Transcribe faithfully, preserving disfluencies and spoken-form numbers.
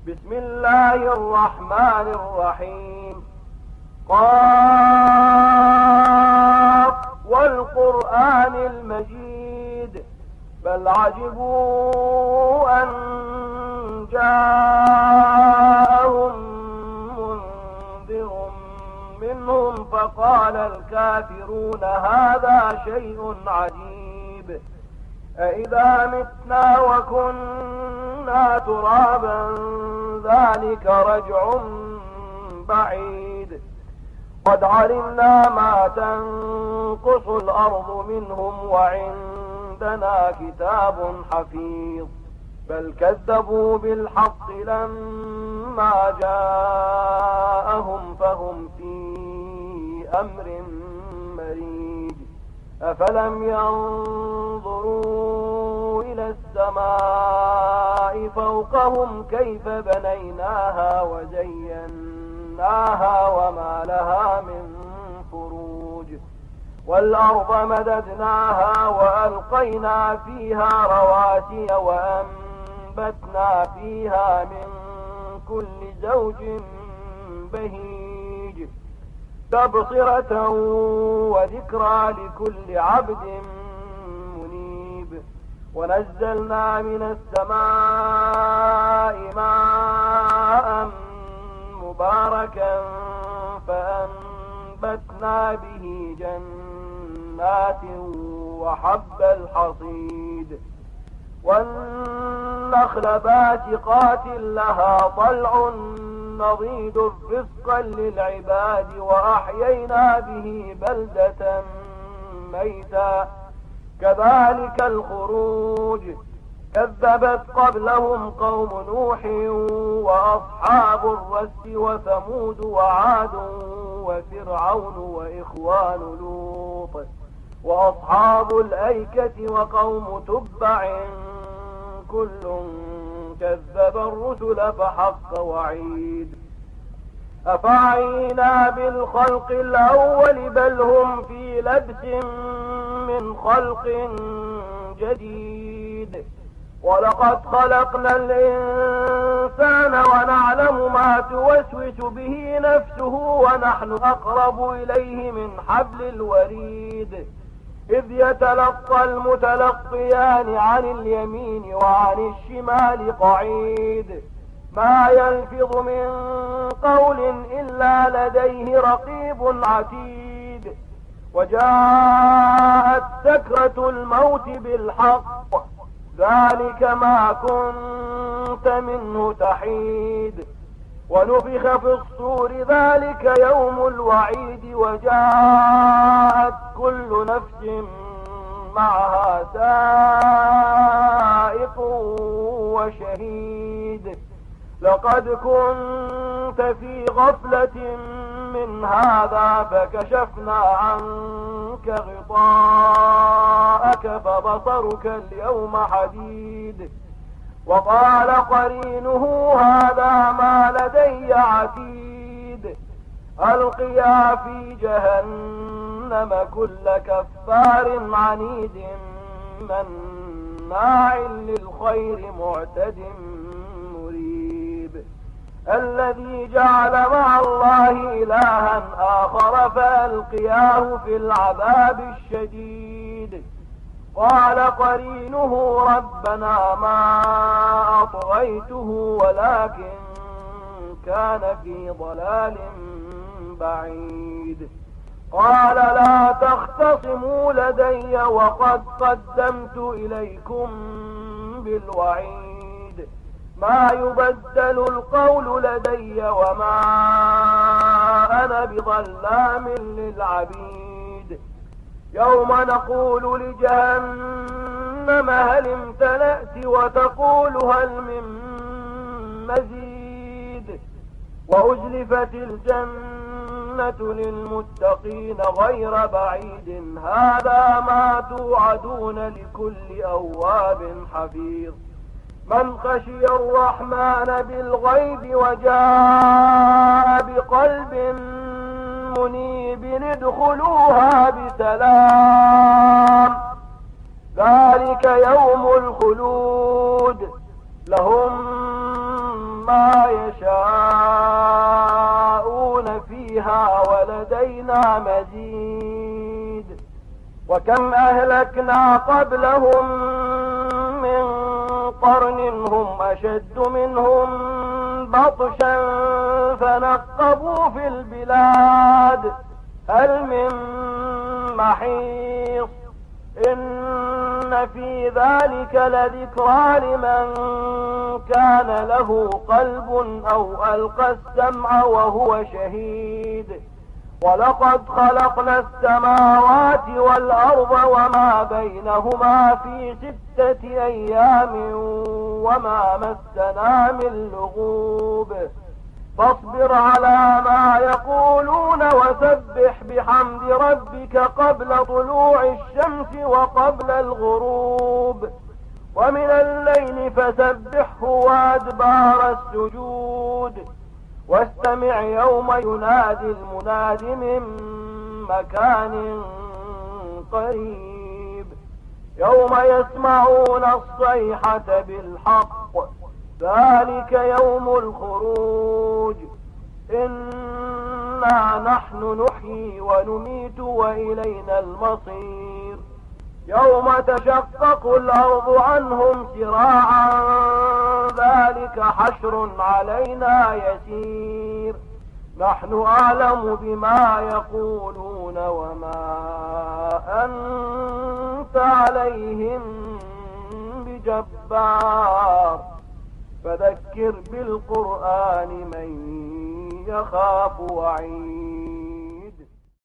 بسم الله الرحمن الرحيم. قاف والقرآن المجيد بل عجبوا أن جاءهم منذر منهم فقال الكافرون هذا شيء عجيب أإذا متنا وكنا ترابا ذلك رجع بعيد قد علمنا ما تنقص الأرض منهم وعندنا كتاب حفيظ بل كذبوا بالحق لما جاءهم فهم في أمر مريج أفلم ينظروا إلى السماء فوقهم كيف بنيناها وزيناها وما لها من فروج والأرض مددناها وألقينا فيها رواسي وأنبتنا فيها من كل زوج بهيج تبصرة وذكرى لكل عبد منيب ونزلنا من السماء ماء مباركا فأنبتنا به جنات وحب الحصيد والنخل باسقات لها طلع نضيد رزقا للعباد وأحيينا به بلدة ميتا كذلك الخروج كذبت قبلهم قوم نوح وأصحاب الرس وثمود وعاد وفرعون وإخوان لوط وأصحاب الأيكة وقوم تبع كل كذب الرسل فحق وعيد أفعينا بالخلق الأول بل هم في لبس من خلق جديد ولقد خلقنا الإنسان ونعلم ما توسوس به نفسه ونحن أقرب إليه من حبل الوريد إذ يتلقى المتلقيان عن اليمين وعن الشمال قعيد ما يلفظ من قول إلا لديه رقيب عتيد وجاءت سكرة الموت بالحق ذلك ما كنت منه تحيد ونفخ في الصور ذلك يوم الوعيد وجاءت كل نفس معها سائق وشهيد لقد كنت في غفلة من هذا فكشفنا عنك غطاءك فبصرك اليوم حديد وقال قرينه هذا ما لدي عتيد ألقيا في جهنم كل كفار عنيد مناع للخير معتد مريب الذي جعل مع الله إلها آخر فألقياه في العذاب الشديد قال قرينه ربنا ما أطغيته ولكن كان في ضلال بعيد قال لا تختصموا لدي وقد قدمت إليكم بالوعيد ما يبدل القول لدي وما أنا بظلام للعبيد يوم نقول لجهنم هل امتلأت وتقول هل من مزيد وأزلفت الجنة للمتقين غير بعيد هذا ما توعدون لكل أواب حفيظ من خشي الرحمن بالغيب وجاء بقلب منيب ادخلوها بسلام ذلك يوم الخلود لهم ما يشاءون فيها ولدينا مزيد. وكم أهلكنا قبلهم من قرن هم أشد منهم بطشا فنقبوا في البلاد هل من محيص. إن في ذلك لذكرى لمن كان له قلب أو ألقى السمع وهو شهيد. ولقد خلقنا السماوات والأرض وما بينهما في ستة أيام وما مسنا من لغوب. فاصبر على ما يقولون وسبح بحمد ربك قبل طلوع الشمس وقبل الغروب ومن الليل فسبحه وأدبار السجود. واستمع يوم ينادي المناد من مكان قريب يوم يسمعون الصيحة بالحق ذلك يوم الخروج. إنا نحن نحيي ونميت وإلينا المصير. يوم تشقق الأرض عنهم سراعا ذلك حشر علينا يسير. نحن أعلم بما يقولون وما أنت عليهم بجبار. فذكر بالقرآن من يخاف وعيد.